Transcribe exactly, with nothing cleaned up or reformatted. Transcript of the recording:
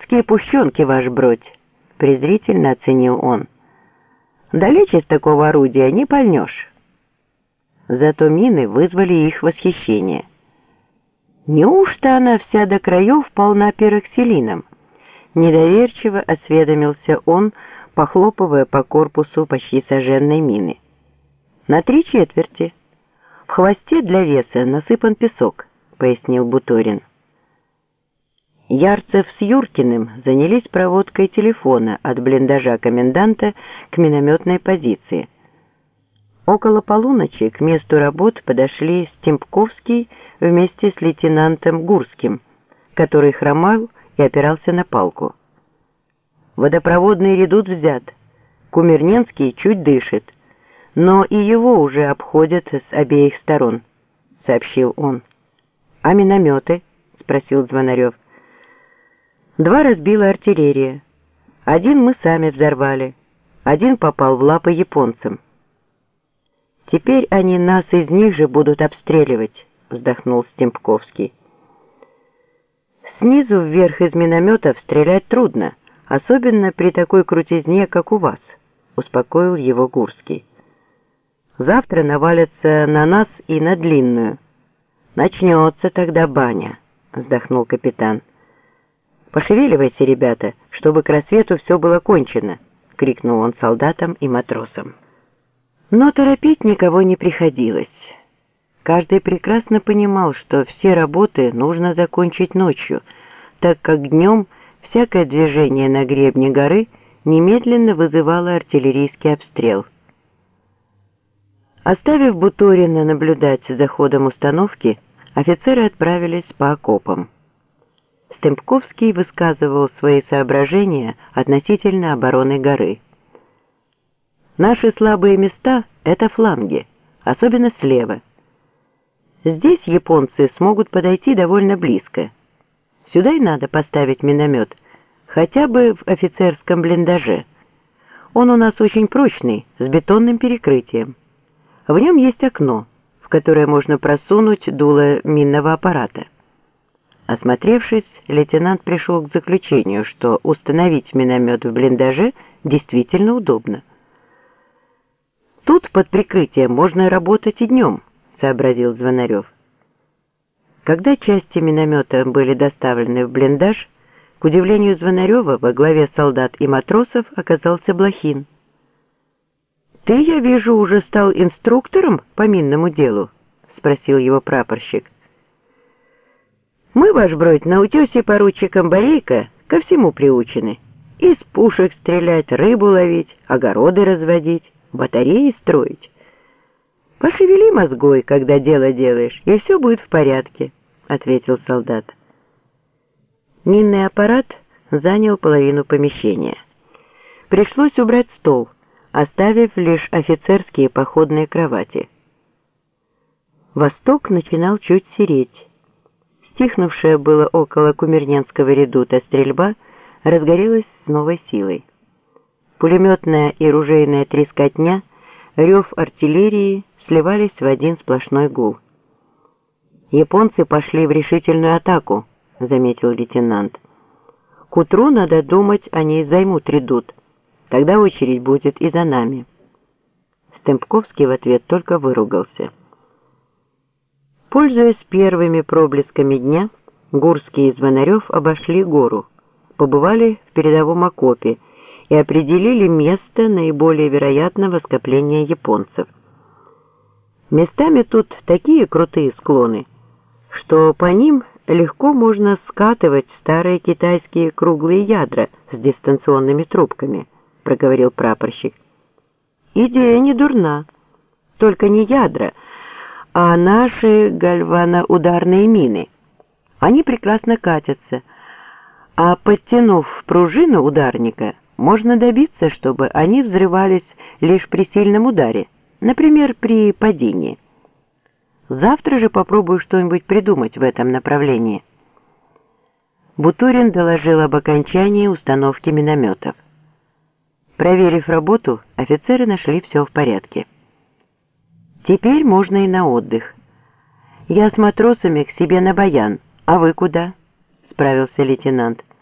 «Немецкие пущенки, ваш бродь», — презрительно оценил он. «Далече с такого орудия не пальнешь». Зато мины вызвали их восхищение. «Неужто она вся до краев полна пироксилином?» Недоверчиво осведомился он, похлопывая по корпусу почти сожженной мины. «На три четверти. В хвосте для веса насыпан песок», — пояснил Буторин. Ярцев с Юркиным занялись проводкой телефона от блиндажа коменданта к минометной позиции. Около полуночи к месту работ подошли Стемпковский вместе с лейтенантом Гурским, который хромал и опирался на палку. «Водопроводный редут взят. Кумерненский чуть дышит, но и его уже обходят с обеих сторон», — сообщил он. «А минометы?» — спросил Звонарев. «Два разбила артиллерия. Один мы сами взорвали, один попал в лапы японцам». «Теперь они нас из них же будут обстреливать», — вздохнул Стемпковский. «Снизу вверх из минометов стрелять трудно, особенно при такой крутизне, как у вас», — успокоил его Гурский. «Завтра навалятся на нас и на длинную. Начнется тогда баня», — вздохнул капитан. «Пошевеливайте, ребята, чтобы к рассвету все было кончено», — крикнул он солдатам и матросам. Но торопить никого не приходилось. Каждый прекрасно понимал, что все работы нужно закончить ночью, так как днем всякое движение на гребне горы немедленно вызывало артиллерийский обстрел. Оставив Буторина наблюдать за ходом установки, офицеры отправились по окопам. Стемпковский высказывал свои соображения относительно обороны горы. «Наши слабые места — это фланги, особенно слева. Здесь японцы смогут подойти довольно близко. Сюда и надо поставить миномет, хотя бы в офицерском блиндаже. Он у нас очень прочный, с бетонным перекрытием. В нем есть окно, в которое можно просунуть дуло минного аппарата». Осмотревшись, лейтенант пришел к заключению, что установить миномет в блиндаже действительно удобно. «Тут под прикрытием можно работать и днем», — сообразил Звонарев. Когда части миномета были доставлены в блиндаж, к удивлению Звонарева, во главе солдат и матросов оказался Блохин. «Ты, я вижу, уже стал инструктором по минному делу?» — спросил его прапорщик. «Мы, ваш бродь, на утесе поручиком Борейко ко всему приучены. Из пушек стрелять, рыбу ловить, огороды разводить, батареи строить. Пошевели мозгой, когда дело делаешь, и все будет в порядке», — ответил солдат. Минный аппарат занял половину помещения. Пришлось убрать стол, оставив лишь офицерские походные кровати. Восток начинал чуть сереть. Стихнувшая было около Кумерненского редута стрельба разгорелась с новой силой. Пулеметная и ружейная трескотня, рев артиллерии сливались в один сплошной гул. «Японцы пошли в решительную атаку», — заметил лейтенант. «К утру, надо думать, они займут редут. Тогда очередь будет и за нами». Стемпковский в ответ только выругался. Пользуясь первыми проблесками дня, Гурский и Звонарев обошли гору, побывали в передовом окопе и определили место наиболее вероятного скопления японцев. Местами тут такие крутые склоны, что по ним легко можно скатывать старые китайские круглые ядра с дистанционными трубками, проговорил прапорщик. «Идея не дурна, только не ядра, а наши гальваноударные мины. Они прекрасно катятся, а подтянув пружину ударника, можно добиться, чтобы они взрывались лишь при сильном ударе, например, при падении. Завтра же попробую что-нибудь придумать в этом направлении». Буторин доложил об окончании установки минометов. Проверив работу, офицеры нашли все в порядке. «Теперь можно и на отдых. Я с матросами к себе на баян, а вы куда?» — справился лейтенант.